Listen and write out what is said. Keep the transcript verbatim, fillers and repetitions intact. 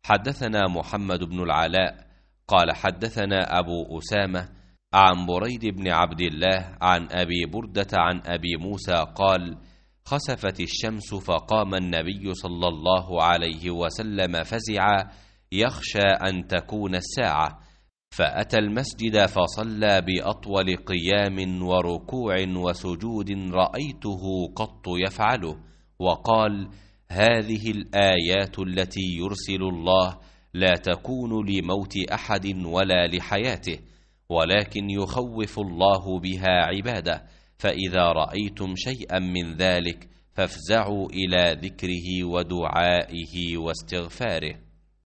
حدثنا محمد بن العلاء قال حدثنا أبو أسامة عن بريد بن عبد الله عن أبي بردة عن أبي موسى قال: خسفت الشمس فقام النبي صلى الله عليه وسلم فزعا يخشى أن تكون الساعة، فأتى المسجد فصلى بأطول قيام وركوع وسجود رأيته قط يفعله، وقال: هذه الآيات التي يرسل الله لا تكون لموت أحد ولا لحياته، ولكن يخوف الله بها عباده، فإذا رأيتم شيئا من ذلك فافزعوا إلى ذكره ودعائه واستغفاره.